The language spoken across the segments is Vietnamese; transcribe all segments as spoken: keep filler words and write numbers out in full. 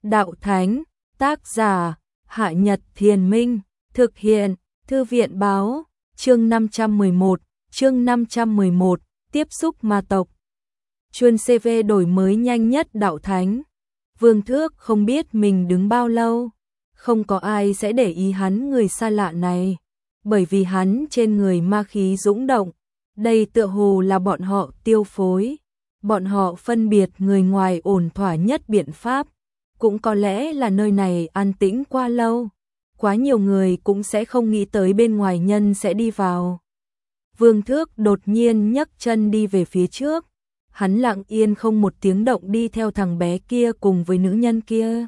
Đạo Thánh, tác giả, Hạ Nhật Thiền Minh, thực hiện, Thư viện Báo, chương năm trăm mười một, chương năm trăm mười một, tiếp xúc ma tộc. Chuân xê vê đổi mới nhanh nhất Đạo Thánh. Vương Thước không biết mình đứng bao lâu, không có ai sẽ để ý hắn người xa lạ này, bởi vì hắn trên người ma khí dũng động, đây tựa hồ là bọn họ tiêu phối, bọn họ phân biệt người ngoài ổn thỏa nhất biện pháp, cũng có lẽ là nơi này an tĩnh quá lâu, quá nhiều người cũng sẽ không nghĩ tới bên ngoài nhân sẽ đi vào. Vương Thước đột nhiên nhấc chân đi về phía trước, hắn lặng yên không một tiếng động đi theo thằng bé kia cùng với nữ nhân kia.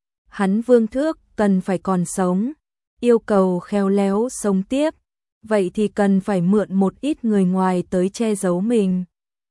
Hắn Vương Thước cần phải còn sống, yêu cầu khéo léo sống tiếp, vậy thì cần phải mượn một ít người ngoài tới che giấu mình.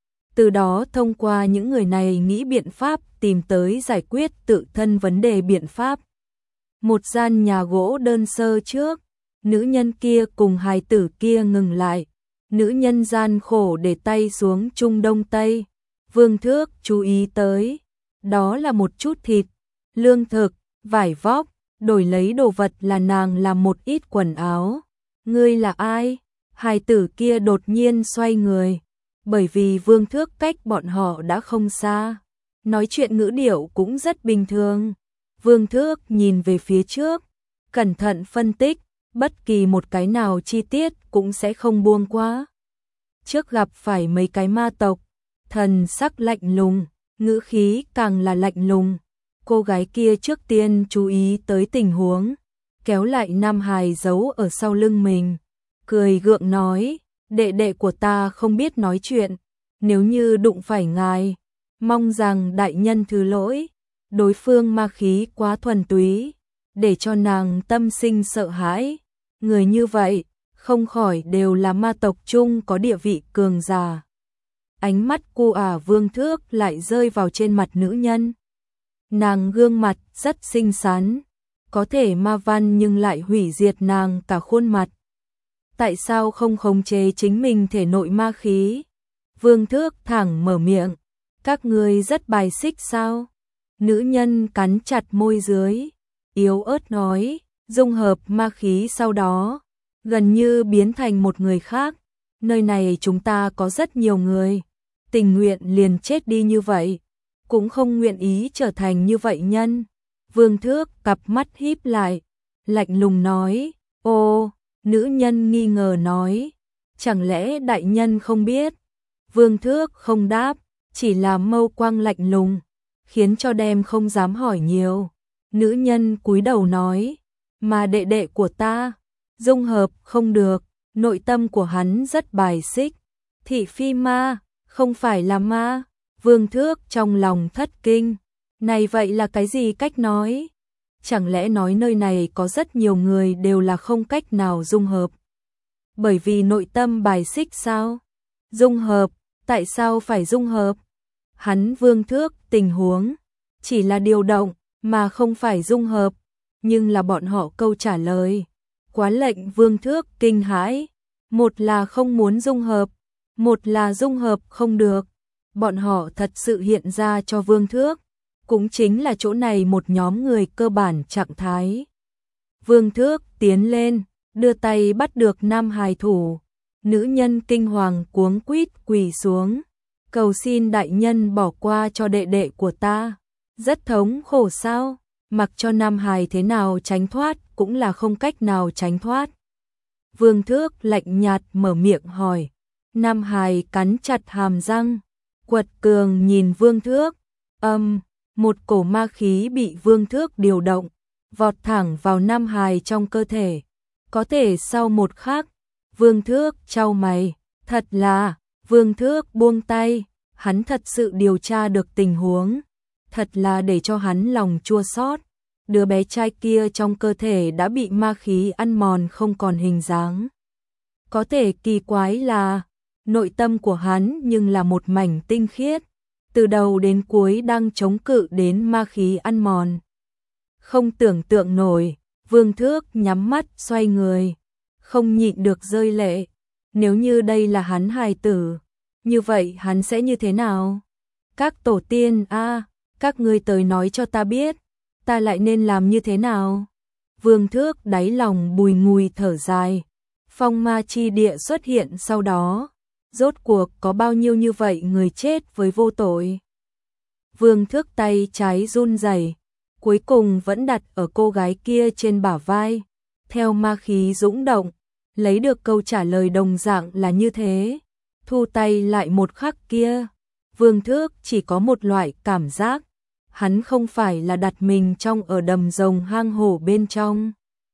Từ đó thông qua những người này nghĩ biện pháp tìm tới giải quyết tự thân vấn đề biện pháp. Một gian nhà gỗ đơn sơ trước, nữ nhân kia cùng hài tử kia ngừng lại. Nữ nhân gian khổ để tay xuống Trung Đông Tây. Vương Thước chú ý tới, đó là một chút thịt, lương thực, vải vóc, đổi lấy đồ vật là nàng làm một ít quần áo. Ngươi là ai? Hài tử kia đột nhiên xoay người, bởi vì Vương Thước cách bọn họ đã không xa, nói chuyện ngữ điệu cũng rất bình thường. Vương Thước nhìn về phía trước, cẩn thận phân tích, bất kỳ một cái nào chi tiết cũng sẽ không buông qua. Trước gặp phải mấy cái ma tộc, thần sắc lạnh lùng, ngữ khí càng là lạnh lùng. Cô gái kia trước tiên chú ý tới tình huống, kéo lại Nam Hải giấu ở sau lưng mình, cười gượng nói, đệ đệ của ta không biết nói chuyện, nếu như đụng phải ngài, mong rằng đại nhân thứ lỗi, đối phương ma khí quá thuần túy, để cho nàng tâm sinh sợ hãi. Người như vậy, không khỏi đều là ma tộc chung có địa vị cường giả. Ánh mắt cô ả Vương Thước lại rơi vào trên mặt nữ nhân. Nàng gương mặt rất xinh xắn, có thể ma văn nhưng lại hủy diệt nàng cả khuôn mặt. Tại sao không khống chế chính mình thể nội ma khí? Vương Thước thẳng mở miệng, các ngươi rất bài xích sao? Nữ nhân cắn chặt môi dưới, yếu ớt nói, dung hợp ma khí sau đó, gần như biến thành một người khác. Nơi này chúng ta có rất nhiều người, tình nguyện liền chết đi như vậy, cũng không nguyện ý trở thành như vậy nhân. Vương Thước cặp mắt híp lại, lạnh lùng nói, ô, nữ nhân nghi ngờ nói, chẳng lẽ đại nhân không biết? Vương Thước không đáp, chỉ là mâu quang lạnh lùng, khiến cho đem không dám hỏi nhiều. Nữ nhân cúi đầu nói, mà đệ đệ của ta, dung hợp không được, nội tâm của hắn rất bài xích. Thị phi ma, không phải là ma. Vương Thước trong lòng thất kinh, này vậy là cái gì cách nói? Chẳng lẽ nói nơi này có rất nhiều người đều là không cách nào dung hợp? Bởi vì nội tâm bài xích sao? Dung hợp, tại sao phải dung hợp? Hắn Vương Thước tình huống, chỉ là điều động, mà không phải dung hợp, nhưng là bọn họ câu trả lời. Quá lệnh Vương Thước kinh hãi, một là không muốn dung hợp, một là dung hợp không được. Bọn họ thật sự hiện ra cho Vương Thước, cũng chính là chỗ này một nhóm người cơ bản trạng thái. Vương Thước tiến lên, đưa tay bắt được nam hài thủ, nữ nhân kinh hoàng cuống quýt quỳ xuống, cầu xin đại nhân bỏ qua cho đệ đệ của ta. Rất thống khổ sao, mặc cho nam hài thế nào tránh thoát cũng là không cách nào tránh thoát. Vương Thước lạnh nhạt mở miệng hỏi, nam hài cắn chặt hàm răng, quật cường nhìn Vương Thước, âm, một cổ ma khí bị Vương Thước điều động, vọt thẳng vào nam hài trong cơ thể. Có thể sau một khắc, Vương Thước chau mày, thật là, Vương Thước buông tay, hắn thật sự điều tra được tình huống, thật là để cho hắn lòng chua xót. Đứa bé trai kia trong cơ thể đã bị ma khí ăn mòn không còn hình dáng. Có thể kỳ quái là, nội tâm của hắn nhưng là một mảnh tinh khiết, từ đầu đến cuối đang chống cự đến ma khí ăn mòn. Không tưởng tượng nổi, Vương Thước nhắm mắt xoay người, không nhịn được rơi lệ. Nếu như đây là hắn hài tử, như vậy hắn sẽ như thế nào? Các tổ tiên a, à, các ngươi tới nói cho ta biết, ta lại nên làm như thế nào? Vương Thước đáy lòng bùi ngùi thở dài. Phong ma chi địa xuất hiện sau đó, rốt cuộc có bao nhiêu như vậy người chết với vô tội. Vương Thước tay trái run rẩy, cuối cùng vẫn đặt ở cô gái kia trên bả vai, theo ma khí dũng động, lấy được câu trả lời đồng dạng là như thế. Thu tay lại một khắc kia, Vương Thước chỉ có một loại cảm giác, hắn không phải là đặt mình trong ở đầm rồng hang hổ bên trong,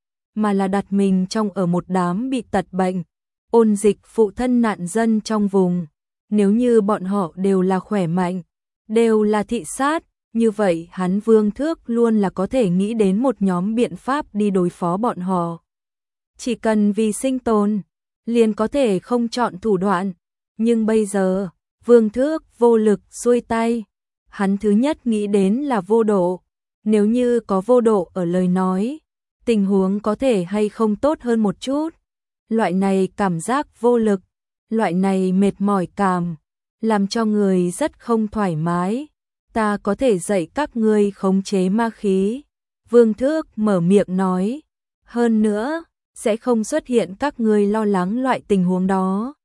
mà là đặt mình trong ở một đám bị tật bệnh, ôn dịch phụ thân nạn dân trong vùng. Nếu như bọn họ đều là khỏe mạnh, đều là thị sát, như vậy hắn Vương Thước luôn là có thể nghĩ đến một nhóm biện pháp đi đối phó bọn họ. Chỉ cần vì sinh tồn, liền có thể không chọn thủ đoạn. Nhưng bây giờ, Vương Thước vô lực xuôi tay. Hắn thứ nhất nghĩ đến là vô độ. Nếu như có vô độ ở lời nói, tình huống có thể hay không tốt hơn một chút. Loại này cảm giác vô lực, loại này mệt mỏi cảm, làm cho người rất không thoải mái. Ta có thể dạy các ngươi khống chế ma khí. Vương Thước mở miệng nói. Hơn nữa, sẽ không xuất hiện các ngươi lo lắng loại tình huống đó.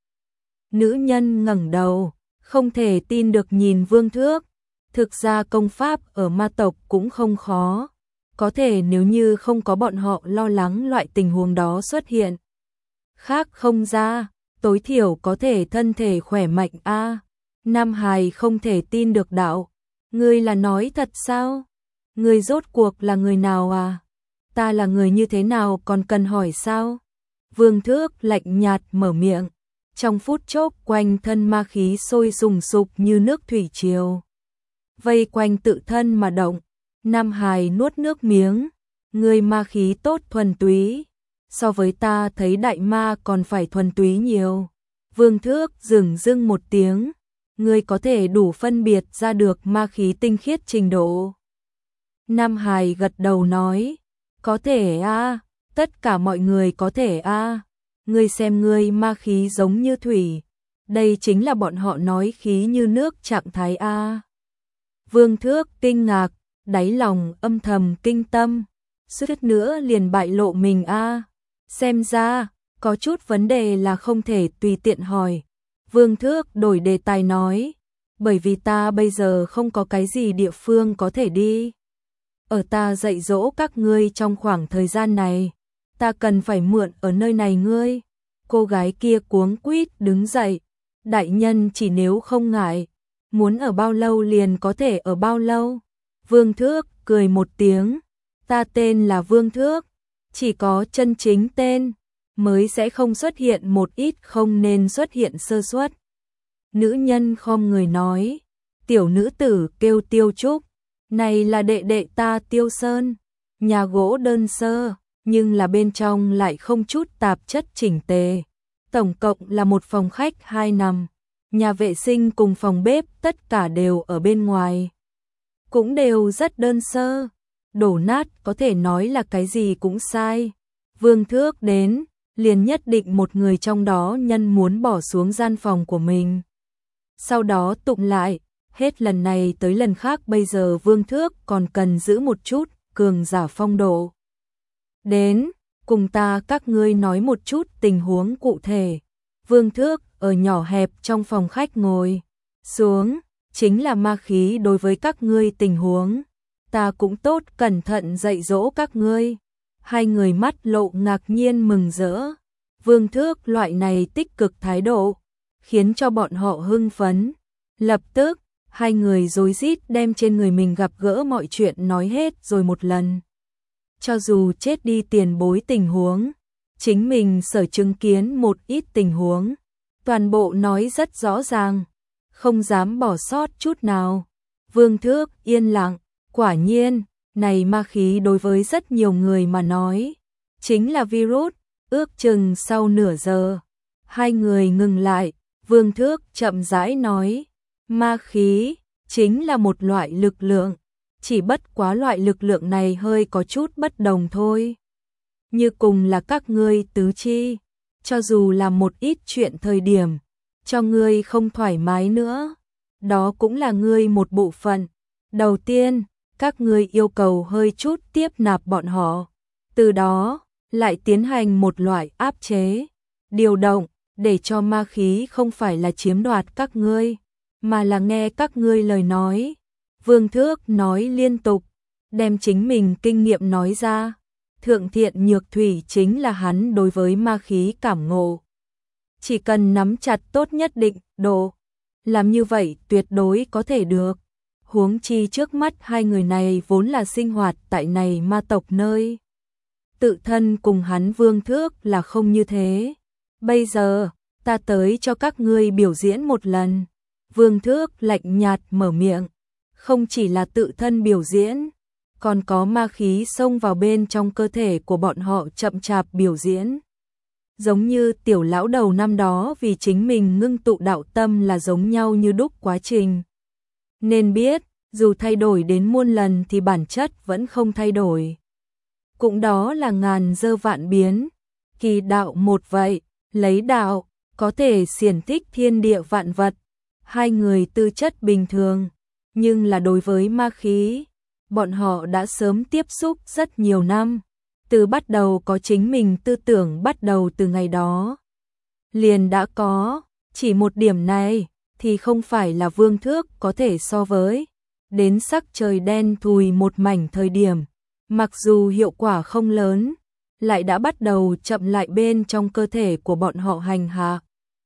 Nữ nhân ngẩng đầu, không thể tin được nhìn Vương Thước. Thực ra công pháp ở ma tộc cũng không khó. Có thể nếu như không có bọn họ lo lắng loại tình huống đó xuất hiện. Khác không ra, tối thiểu có thể thân thể khỏe mạnh a. Nam Hài không thể tin được đạo. Ngươi là nói thật sao? Ngươi rốt cuộc là người nào à? Ta là người như thế nào còn cần hỏi sao? Vương Thước lạnh nhạt mở miệng. Trong phút chốc quanh thân ma khí sôi sùng sục như nước thủy triều. Vây quanh tự thân mà động. Nam Hài nuốt nước miếng. Ngươi ma khí tốt thuần túy. So với ta thấy đại ma còn phải thuần túy nhiều. Vương Thước dừng dưng một tiếng. Ngươi có thể đủ phân biệt ra được ma khí tinh khiết trình độ. Nam Hài gật đầu nói. Có thể a, tất cả mọi người có thể a. Ngươi xem ngươi ma khí giống như thủy. Đây chính là bọn họ nói khí như nước trạng thái a. Vương Thước kinh ngạc, đáy lòng âm thầm kinh tâm. Suýt nữa liền bại lộ mình a. Xem ra, có chút vấn đề là không thể tùy tiện hỏi. Vương Thước đổi đề tài nói. Bởi vì ta bây giờ không có cái gì địa phương có thể đi. Ở ta dạy dỗ các ngươi trong khoảng thời gian này, ta cần phải mượn ở nơi này ngươi. Cô gái kia cuống quýt đứng dậy. Đại nhân chỉ nếu không ngại, muốn ở bao lâu liền có thể ở bao lâu. Vương Thước cười một tiếng. Ta tên là Vương Thước. Chỉ có chân chính tên mới sẽ không xuất hiện một ít không nên xuất hiện sơ suất. Nữ nhân khom người nói. Tiểu nữ tử kêu Tiêu Trúc. Này là đệ đệ ta Tiêu Sơn. Nhà gỗ đơn sơ, nhưng là bên trong lại không chút tạp chất chỉnh tề. Tổng cộng là một phòng khách hai nằm. Nhà vệ sinh cùng phòng bếp tất cả đều ở bên ngoài. Cũng đều rất đơn sơ. Đổ nát có thể nói là cái gì cũng sai. Vương Thước đến, liền nhất định một người trong đó nhân muốn bỏ xuống gian phòng của mình. Sau đó tụng lại, hết lần này tới lần khác bây giờ Vương Thước còn cần giữ một chút cường giả phong độ. Đến, cùng ta các ngươi nói một chút tình huống cụ thể. Vương Thước ở nhỏ hẹp trong phòng khách ngồi xuống, chính là ma khí đối với các ngươi tình huống. Ta cũng tốt cẩn thận dạy dỗ các ngươi. Hai người mắt lộ ngạc nhiên mừng rỡ. Vương Thước loại này tích cực thái độ, khiến cho bọn họ hưng phấn. Lập tức, hai người rối rít đem trên người mình gặp gỡ mọi chuyện nói hết rồi một lần. Cho dù chết đi tiền bối tình huống, chính mình sở chứng kiến một ít tình huống, toàn bộ nói rất rõ ràng, không dám bỏ sót chút nào. Vương Thước yên lặng, quả nhiên, này ma khí đối với rất nhiều người mà nói, chính là virus. Ước chừng sau nửa giờ, hai người ngừng lại, Vương Thước chậm rãi nói, ma khí chính là một loại lực lượng, chỉ bất quá loại lực lượng này hơi có chút bất đồng thôi. Như cùng là các ngươi tứ chi, cho dù là một ít chuyện thời điểm, cho ngươi không thoải mái nữa, đó cũng là ngươi một bộ phận. Đầu tiên, các ngươi yêu cầu hơi chút tiếp nạp bọn họ, từ đó lại tiến hành một loại áp chế, điều động, để cho ma khí không phải là chiếm đoạt các ngươi, mà là nghe các ngươi lời nói. Vương Thước nói liên tục, đem chính mình kinh nghiệm nói ra. Thượng Thiện Nhược Thủy chính là hắn đối với ma khí cảm ngộ. Chỉ cần nắm chặt tốt nhất định độ, làm như vậy tuyệt đối có thể được. Huống chi trước mắt hai người này vốn là sinh hoạt tại này ma tộc nơi. Tự thân cùng hắn Vương Thước là không như thế. Bây giờ, ta tới cho các ngươi biểu diễn một lần. Vương Thước lạnh nhạt mở miệng. Không chỉ là tự thân biểu diễn, còn có ma khí xông vào bên trong cơ thể của bọn họ chậm chạp biểu diễn. Giống như tiểu lão đầu năm đó vì chính mình ngưng tụ đạo tâm là giống nhau như đúc quá trình. Nên biết, dù thay đổi đến muôn lần thì bản chất vẫn không thay đổi. Cũng đó là ngàn dơ vạn biến, kỳ đạo một vậy, lấy đạo, có thể xiển thích thiên địa vạn vật. Hai người tư chất bình thường, nhưng là đối với ma khí, bọn họ đã sớm tiếp xúc rất nhiều năm. Từ bắt đầu có chính mình tư tưởng bắt đầu từ ngày đó. Liền đã có, chỉ một điểm này, thì không phải là Vương Thước có thể so với. Đến sắc trời đen thùi một mảnh thời điểm, mặc dù hiệu quả không lớn, lại đã bắt đầu chậm lại bên trong cơ thể của bọn họ hành hạ.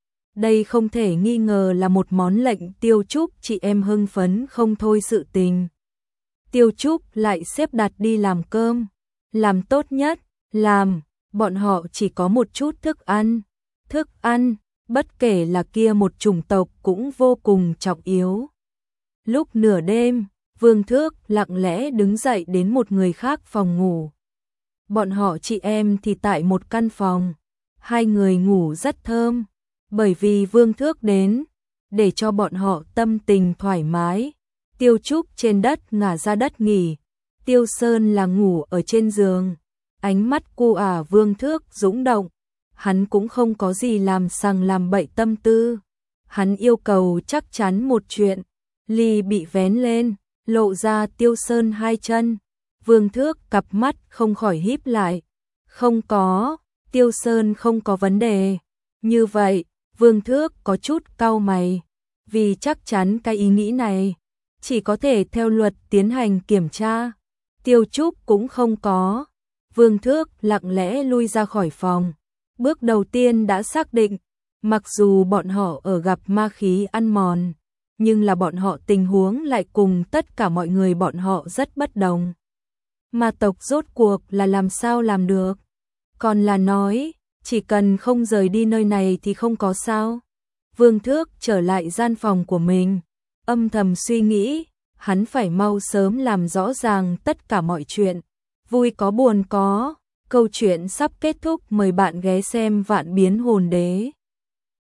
Đây không thể nghi ngờ là một món lệnh Tiêu Trúc chị em hưng phấn không thôi sự tình. Tiêu Trúc lại xếp đặt đi làm cơm, làm tốt nhất, làm, bọn họ chỉ có một chút thức ăn. Thức ăn, bất kể là kia một chủng tộc cũng vô cùng trọng yếu. Lúc nửa đêm, Vương Thước lặng lẽ đứng dậy đến một người khác phòng ngủ. Bọn họ chị em thì tại một căn phòng, hai người ngủ rất thơm, bởi vì Vương Thước đến, để cho bọn họ tâm tình thoải mái. Tiêu Trúc trên đất ngả ra đất nghỉ, Tiêu Sơn là ngủ ở trên giường, ánh mắt cu ả Vương Thước dũng động, hắn cũng không có gì làm sằng làm bậy tâm tư. Hắn yêu cầu chắc chắn một chuyện, ly bị vén lên, lộ ra Tiêu Sơn hai chân. Vương Thước cặp mắt không khỏi híp lại. Không có, Tiêu Sơn không có vấn đề. Như vậy, Vương Thước có chút cau mày, vì chắc chắn cái ý nghĩ này, chỉ có thể theo luật tiến hành kiểm tra. Tiêu Trúc cũng không có. Vương Thước lặng lẽ lui ra khỏi phòng. Bước đầu tiên đã xác định, mặc dù bọn họ ở gặp ma khí ăn mòn, nhưng là bọn họ tình huống lại cùng tất cả mọi người bọn họ rất bất đồng. Ma tộc rốt cuộc là làm sao làm được? Còn là nói, chỉ cần không rời đi nơi này thì không có sao. Vương Thước trở lại gian phòng của mình, âm thầm suy nghĩ, hắn phải mau sớm làm rõ ràng tất cả mọi chuyện. Vui có buồn có, câu chuyện sắp kết thúc, mời bạn ghé xem Vạn Biến Hồn Đế.